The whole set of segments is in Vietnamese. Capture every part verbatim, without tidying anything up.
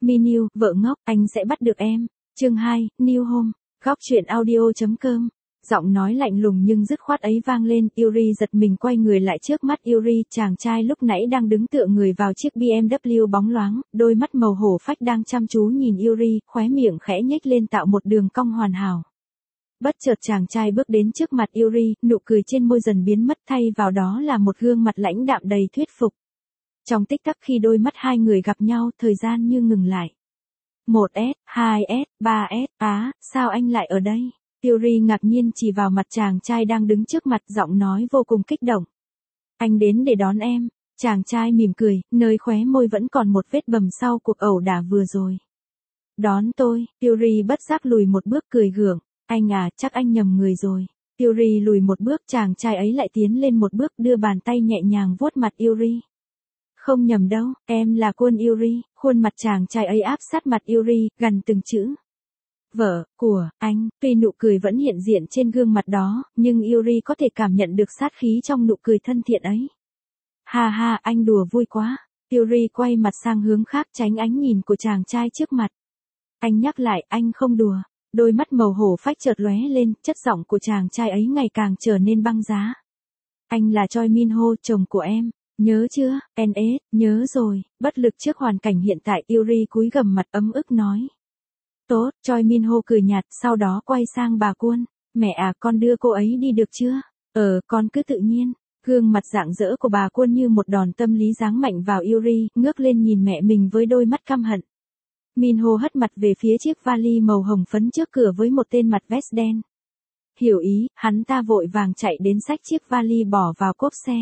Minu, vợ ngốc, anh sẽ bắt được em. Chương hai, New Home. Góc truyện audio.com. Giọng nói lạnh lùng nhưng dứt khoát ấy vang lên, Yuri giật mình quay người lại trước mắt Yuri, chàng trai lúc nãy đang đứng tựa người vào chiếc bê em vê bóng loáng, đôi mắt màu hổ phách đang chăm chú nhìn Yuri, khóe miệng khẽ nhếch lên tạo một đường cong hoàn hảo. Bất chợt chàng trai bước đến trước mặt Yuri, nụ cười trên môi dần biến mất thay vào đó là một gương mặt lãnh đạm đầy thuyết phục. Trong tích tắc khi đôi mắt hai người gặp nhau, thời gian như ngừng lại. một S, hai S, ba S, á, sao anh lại ở đây? Yuri ngạc nhiên chỉ vào mặt chàng trai đang đứng trước mặt, giọng nói vô cùng kích động. Anh đến để đón em. Chàng trai mỉm cười, nơi khóe môi vẫn còn một vết bầm sau cuộc ẩu đả vừa rồi. Đón tôi, Yuri bất giác lùi một bước cười gượng. Anh à, chắc anh nhầm người rồi. Yuri lùi một bước, chàng trai ấy lại tiến lên một bước, đưa bàn tay nhẹ nhàng vuốt mặt Yuri. Không nhầm đâu, em là Quân Yuri. Khuôn mặt chàng trai ấy áp sát mặt Yuri, gần từng chữ. Vợ, của, anh, tuy nụ cười vẫn hiện diện trên gương mặt đó, nhưng Yuri có thể cảm nhận được sát khí trong nụ cười thân thiện ấy. Ha ha, anh đùa vui quá. Yuri quay mặt sang hướng khác tránh ánh nhìn của chàng trai trước mặt. Anh nhắc lại, anh không đùa. Đôi mắt màu hổ phách chợt lóe lên, chất giọng của chàng trai ấy ngày càng trở nên băng giá. Anh là Choi Min-ho, chồng của em. Nhớ chưa, en ét, nhớ rồi. Bất lực trước hoàn cảnh hiện tại, Yuri cúi gằm mặt ấm ức nói. Tốt, Choi Min-ho cười nhạt, sau đó quay sang bà Quân. Mẹ à, con đưa cô ấy đi được chưa? Ờ, con cứ tự nhiên. Gương mặt rạng rỡ của bà Quân như một đòn tâm lý giáng mạnh vào Yuri, ngước lên nhìn mẹ mình với đôi mắt căm hận. Min-ho hất mặt về phía chiếc vali màu hồng phấn trước cửa với một tên mặt vest đen. Hiểu ý, hắn ta vội vàng chạy đến xách chiếc vali bỏ vào cốp xe.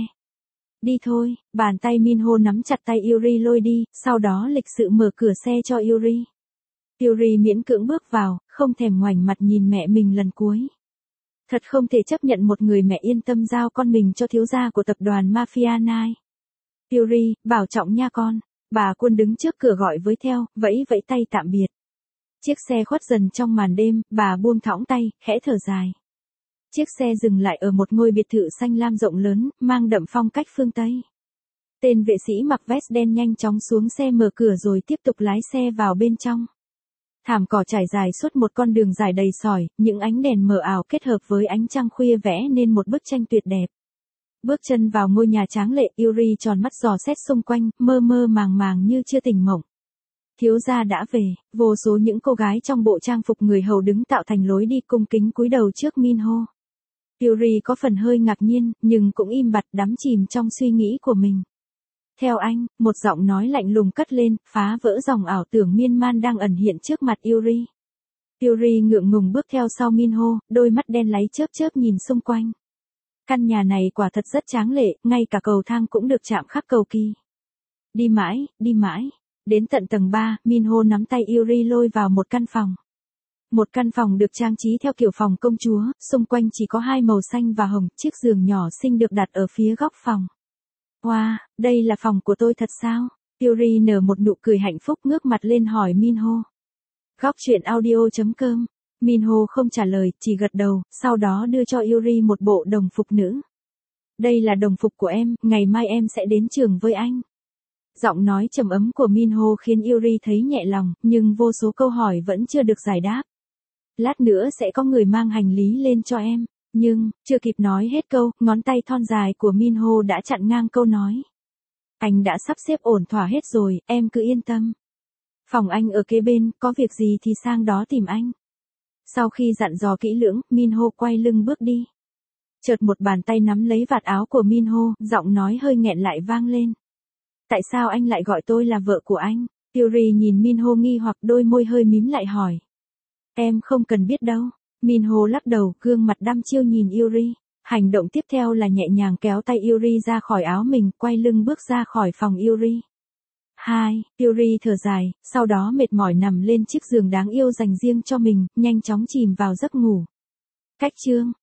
Đi thôi, bàn tay Min-ho nắm chặt tay Yuri lôi đi, sau đó lịch sự mở cửa xe cho Yuri. Yuri miễn cưỡng bước vào, không thèm ngoảnh mặt nhìn mẹ mình lần cuối. Thật không thể chấp nhận một người mẹ yên tâm giao con mình cho thiếu gia của tập đoàn Mafia Nine. Yuri, bảo trọng nha con. Bà Quân đứng trước cửa gọi với theo, vẫy vẫy tay tạm biệt. Chiếc xe khuất dần trong màn đêm, bà buông thõng tay, khẽ thở dài. Chiếc xe dừng lại ở một ngôi biệt thự xanh lam rộng lớn, mang đậm phong cách phương Tây. Tên vệ sĩ mặc vest đen nhanh chóng xuống xe mở cửa rồi tiếp tục lái xe vào bên trong. Thảm cỏ trải dài suốt một con đường dài đầy sỏi, những ánh đèn mờ ảo kết hợp với ánh trăng khuya vẽ nên một bức tranh tuyệt đẹp. Bước chân vào ngôi nhà tráng lệ, Yuri tròn mắt dò xét xung quanh, mơ mơ màng màng như chưa tỉnh mộng. Thiếu gia đã về, vô số những cô gái trong bộ trang phục người hầu đứng tạo thành lối đi cung kính cúi đầu trước Min-ho. Yuri có phần hơi ngạc nhiên, nhưng cũng im bặt đắm chìm trong suy nghĩ của mình. Theo anh, một giọng nói lạnh lùng cất lên, phá vỡ dòng ảo tưởng miên man đang ẩn hiện trước mặt Yuri. Yuri ngượng ngùng bước theo sau Min-ho, đôi mắt đen láy chớp chớp nhìn xung quanh. Căn nhà này quả thật rất tráng lệ, ngay cả cầu thang cũng được chạm khắc cầu kỳ. Đi mãi, đi mãi. Đến tận tầng ba, Min-ho nắm tay Yuri lôi vào một căn phòng. Một căn phòng được trang trí theo kiểu phòng công chúa, xung quanh chỉ có hai màu xanh và hồng, chiếc giường nhỏ xinh được đặt ở phía góc phòng. Wow, đây là phòng của tôi thật sao? Yuri nở một nụ cười hạnh phúc ngước mặt lên hỏi Min-ho. Góc truyện audio.com. Min-ho không trả lời, chỉ gật đầu, sau đó đưa cho Yuri một bộ đồng phục nữ. Đây là đồng phục của em, ngày mai em sẽ đến trường với anh. Giọng nói trầm ấm của Min-ho khiến Yuri thấy nhẹ lòng, nhưng vô số câu hỏi vẫn chưa được giải đáp. Lát nữa sẽ có người mang hành lý lên cho em. Nhưng, chưa kịp nói hết câu, ngón tay thon dài của Min-ho đã chặn ngang câu nói. Anh đã sắp xếp ổn thỏa hết rồi, em cứ yên tâm. Phòng anh ở kế bên, có việc gì thì sang đó tìm anh. Sau khi dặn dò kỹ lưỡng, Min-ho quay lưng bước đi. Chợt một bàn tay nắm lấy vạt áo của Min-ho, giọng nói hơi nghẹn lại vang lên. Tại sao anh lại gọi tôi là vợ của anh? Yuri nhìn Min-ho nghi hoặc đôi môi hơi mím lại hỏi. Em không cần biết đâu. Min-ho lắc đầu, gương mặt đăm chiêu nhìn Yuri. Hành động tiếp theo là nhẹ nhàng kéo tay Yuri ra khỏi áo mình, quay lưng bước ra khỏi phòng Yuri. Hai, Yuri thở dài, sau đó mệt mỏi nằm lên chiếc giường đáng yêu dành riêng cho mình, nhanh chóng chìm vào giấc ngủ. Cách chương.